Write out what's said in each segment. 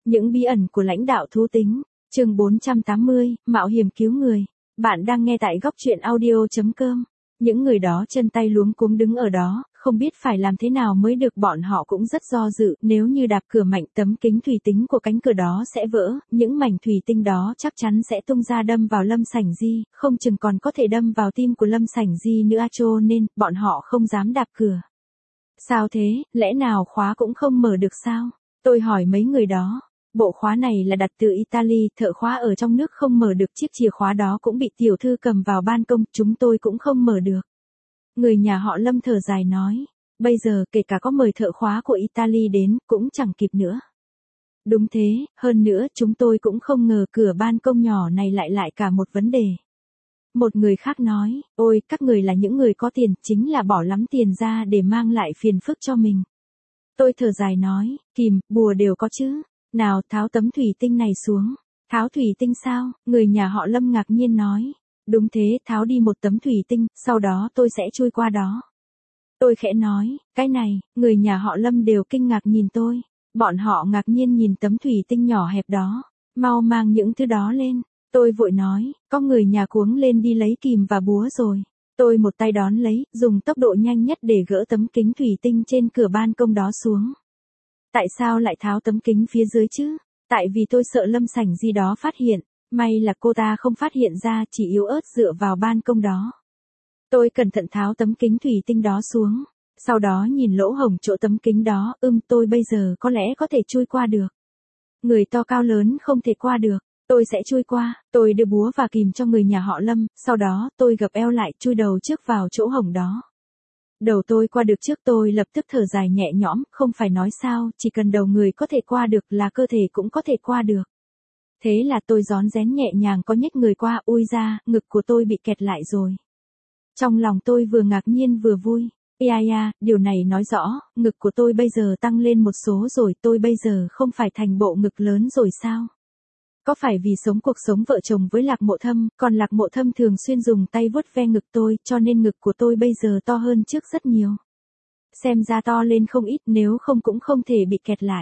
Những bí ẩn của lãnh đạo thú tính, chương 480, mạo hiểm cứu người. Bạn đang nghe tại góc truyện audio.com. Những người đó chân tay luống cuống đứng ở đó, không biết phải làm thế nào mới được, bọn họ cũng rất do dự, nếu như đạp cửa mạnh tấm kính thủy tinh của cánh cửa đó sẽ vỡ, những mảnh thủy tinh đó chắc chắn sẽ tung ra đâm vào Lâm Sảnh Di, không chừng còn có thể đâm vào tim của Lâm Sảnh Di nữa, cho nên, bọn họ không dám đạp cửa. Sao thế, lẽ nào khóa cũng không mở được sao? Tôi hỏi mấy người đó. Bộ khóa này là đặt từ Italy, thợ khóa ở trong nước không mở được, chiếc chìa khóa đó cũng bị tiểu thư cầm vào ban công, chúng tôi cũng không mở được. Người nhà họ Lâm thở dài nói, bây giờ kể cả có mời thợ khóa của Italy đến, cũng chẳng kịp nữa. Đúng thế, hơn nữa chúng tôi cũng không ngờ cửa ban công nhỏ này lại cả một vấn đề. Một người khác nói, ôi, các người là những người có tiền, chính là bỏ lắm tiền ra để mang lại phiền phức cho mình. Tôi thở dài nói, kìm, bùa đều có chứ. Nào, tháo tấm thủy tinh này xuống. Tháo thủy tinh sao? Người nhà họ Lâm ngạc nhiên nói. Đúng thế, tháo đi một tấm thủy tinh, sau đó tôi sẽ chui qua đó. Tôi khẽ nói, cái này, người nhà họ Lâm đều kinh ngạc nhìn tôi. Bọn họ ngạc nhiên nhìn tấm thủy tinh nhỏ hẹp đó. Mau mang những thứ đó lên. Tôi vội nói, có người nhà cuống lên đi lấy kìm và búa rồi. Tôi một tay đón lấy, dùng tốc độ nhanh nhất để gỡ tấm kính thủy tinh trên cửa ban công đó xuống. Tại sao lại tháo tấm kính phía dưới chứ? Tại vì tôi sợ Lâm Sảnh Di đó phát hiện. May là cô ta không phát hiện ra, chỉ yếu ớt dựa vào ban công đó. Tôi cẩn thận tháo tấm kính thủy tinh đó xuống. Sau đó nhìn lỗ hổng chỗ tấm kính đó, tôi bây giờ có lẽ có thể chui qua được. Người to cao lớn không thể qua được. Tôi sẽ chui qua, tôi đưa búa và kìm cho người nhà họ Lâm, sau đó tôi gập eo lại chui đầu trước vào chỗ hổng đó. Đầu tôi qua được trước, tôi lập tức thở dài nhẹ nhõm, không phải nói sao, chỉ cần đầu người có thể qua được là cơ thể cũng có thể qua được. Thế là tôi rón rén nhẹ nhàng có nhích người qua, ui ra, ngực của tôi bị kẹt lại rồi. Trong lòng tôi vừa ngạc nhiên vừa vui. Điều này nói rõ, ngực của tôi bây giờ tăng lên một số rồi, tôi bây giờ không phải thành bộ ngực lớn rồi sao? Có phải vì sống cuộc sống vợ chồng với Lạc Mộ Thâm, còn Lạc Mộ Thâm thường xuyên dùng tay vuốt ve ngực tôi, cho nên ngực của tôi bây giờ to hơn trước rất nhiều. Xem ra to lên không ít, nếu không cũng không thể bị kẹt lại.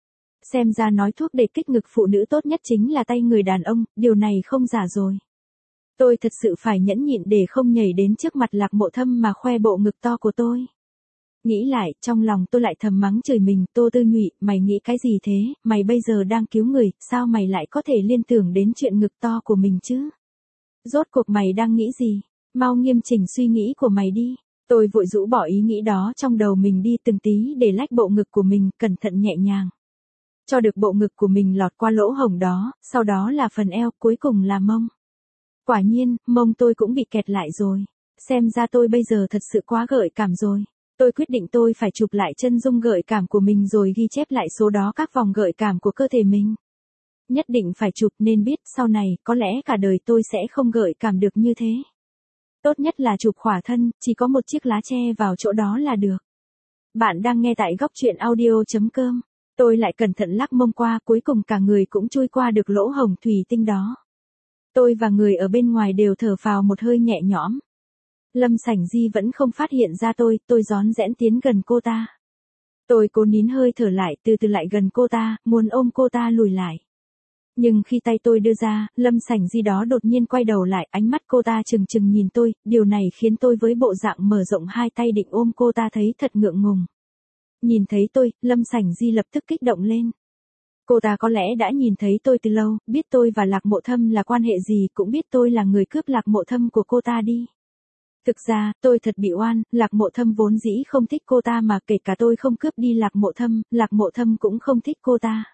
Xem ra nói thuốc để kích ngực phụ nữ tốt nhất chính là tay người đàn ông, điều này không giả rồi. Tôi thật sự phải nhẫn nhịn để không nhảy đến trước mặt Lạc Mộ Thâm mà khoe bộ ngực to của tôi. Nghĩ lại, trong lòng tôi lại thầm mắng chửi mình, Tô Tư Nhụy, mày nghĩ cái gì thế, mày bây giờ đang cứu người, sao mày lại có thể liên tưởng đến chuyện ngực to của mình chứ? Rốt cuộc mày đang nghĩ gì? Mau nghiêm chỉnh suy nghĩ của mày đi. Tôi vội rũ bỏ ý nghĩ đó trong đầu mình đi từng tí để lách bộ ngực của mình, cẩn thận nhẹ nhàng. Cho được bộ ngực của mình lọt qua lỗ hổng đó, sau đó là phần eo, cuối cùng là mông. Quả nhiên, mông tôi cũng bị kẹt lại rồi. Xem ra tôi bây giờ thật sự quá gợi cảm rồi. Tôi quyết định tôi phải chụp lại chân dung gợi cảm của mình rồi ghi chép lại số đó các vòng gợi cảm của cơ thể mình. Nhất định phải chụp, nên biết sau này có lẽ cả đời tôi sẽ không gợi cảm được như thế. Tốt nhất là chụp khỏa thân, chỉ có một chiếc lá che vào chỗ đó là được. Bạn đang nghe tại góc truyện audio.com. Tôi lại cẩn thận lắc mông qua, cuối cùng cả người cũng chui qua được lỗ hổng thủy tinh đó. Tôi và người ở bên ngoài đều thở phào một hơi nhẹ nhõm. Lâm Sảnh Di vẫn không phát hiện ra tôi rón rẽn tiến gần cô ta. Tôi cố nín hơi thở lại, từ từ lại gần cô ta, muốn ôm cô ta lùi lại. Nhưng khi tay tôi đưa ra, Lâm Sảnh Di đó đột nhiên quay đầu lại, ánh mắt cô ta trừng trừng nhìn tôi, điều này khiến tôi với bộ dạng mở rộng hai tay định ôm cô ta thấy thật ngượng ngùng. Nhìn thấy tôi, Lâm Sảnh Di lập tức kích động lên. Cô ta có lẽ đã nhìn thấy tôi từ lâu, biết tôi và Lạc Mộ Thâm là quan hệ gì, cũng biết tôi là người cướp Lạc Mộ Thâm của cô ta đi. Thực ra, tôi thật bị oan, Lạc Mộ Thâm vốn dĩ không thích cô ta mà kể cả tôi không cướp đi Lạc Mộ Thâm cũng không thích cô ta.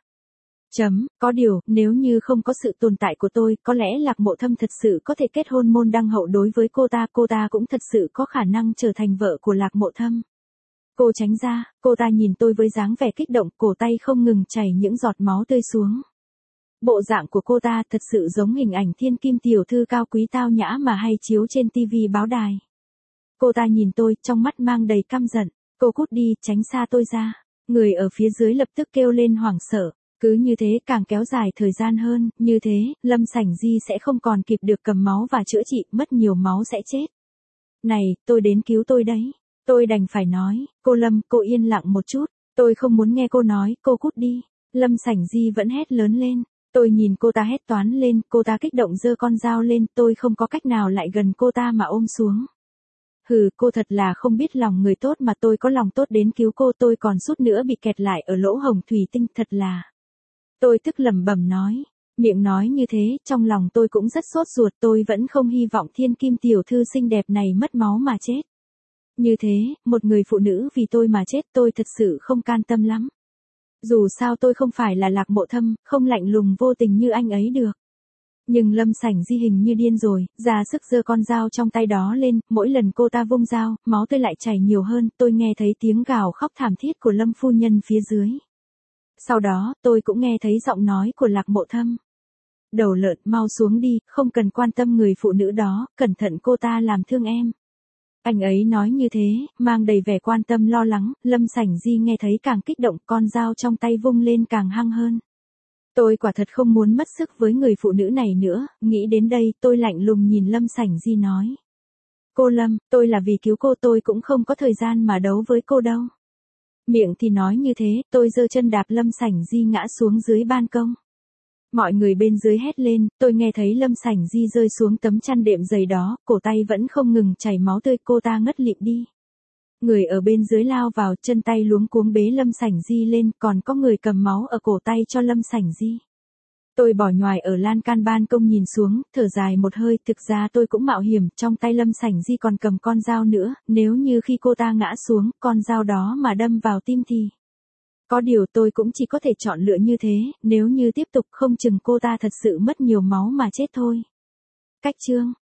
Có điều, nếu như không có sự tồn tại của tôi, có lẽ Lạc Mộ Thâm thật sự có thể kết hôn môn đăng hậu đối với cô ta cũng thật sự có khả năng trở thành vợ của Lạc Mộ Thâm. Cô tránh ra, cô ta nhìn tôi với dáng vẻ kích động, cổ tay không ngừng chảy những giọt máu tươi xuống. Bộ dạng của cô ta thật sự giống hình ảnh thiên kim tiểu thư cao quý tao nhã mà hay chiếu trên tivi báo đài. Cô ta nhìn tôi, trong mắt mang đầy căm giận, cô cút đi, tránh xa tôi ra. Người ở phía dưới lập tức kêu lên hoảng sợ. Cứ như thế càng kéo dài thời gian hơn, như thế, Lâm Sảnh Di sẽ không còn kịp được cầm máu và chữa trị, mất nhiều máu sẽ chết. Này, tôi đến cứu tôi đấy. Tôi đành phải nói, cô Lâm, cô yên lặng một chút, tôi không muốn nghe cô nói, cô cút đi. Lâm Sảnh Di vẫn hét lớn lên. Tôi nhìn cô ta hét toán lên, cô ta kích động giơ con dao lên, tôi không có cách nào lại gần cô ta mà ôm xuống. Hừ, cô thật là không biết lòng người tốt mà tôi có lòng tốt đến cứu cô, tôi còn suýt nữa bị kẹt lại ở lỗ hổng thủy tinh, thật là. Tôi tức lẩm bẩm nói. Miệng nói như thế, trong lòng tôi cũng rất sốt ruột, tôi vẫn không hy vọng thiên kim tiểu thư xinh đẹp này mất máu mà chết. Như thế, một người phụ nữ vì tôi mà chết, tôi thật sự không can tâm lắm. Dù sao tôi không phải là Lạc Mộ Thâm, không lạnh lùng vô tình như anh ấy được. Nhưng Lâm Sảnh Di hình như điên rồi, ra sức giơ con dao trong tay đó lên, mỗi lần cô ta vung dao, máu tươi lại chảy nhiều hơn, tôi nghe thấy tiếng gào khóc thảm thiết của Lâm phu nhân phía dưới. Sau đó, tôi cũng nghe thấy giọng nói của Lạc Mộ Thâm. Đầu lợn, mau xuống đi, không cần quan tâm người phụ nữ đó, cẩn thận cô ta làm thương em. Anh ấy nói như thế, mang đầy vẻ quan tâm lo lắng, Lâm Sảnh Di nghe thấy càng kích động, con dao trong tay vung lên càng hăng hơn. Tôi quả thật không muốn mất sức với người phụ nữ này nữa, nghĩ đến đây, tôi lạnh lùng nhìn Lâm Sảnh Di nói. Cô Lâm, tôi là vì cứu cô, tôi cũng không có thời gian mà đấu với cô đâu. Miệng thì nói như thế, tôi giơ chân đạp Lâm Sảnh Di ngã xuống dưới ban công. Mọi người bên dưới hét lên, tôi nghe thấy Lâm Sảnh Di rơi xuống tấm chăn đệm dày đó, cổ tay vẫn không ngừng chảy máu tươi, cô ta ngất lịm đi. Người ở bên dưới lao vào, chân tay luống cuống bế Lâm Sảnh Di lên, còn có người cầm máu ở cổ tay cho Lâm Sảnh Di. Tôi bỏ nhoài ở lan can ban công nhìn xuống, thở dài một hơi, thực ra tôi cũng mạo hiểm, trong tay Lâm Sảnh Di còn cầm con dao nữa, nếu như khi cô ta ngã xuống, con dao đó mà đâm vào tim thì. Có điều tôi cũng chỉ có thể chọn lựa như thế, nếu như tiếp tục không chừng cô ta thật sự mất nhiều máu mà chết thôi. Cách chương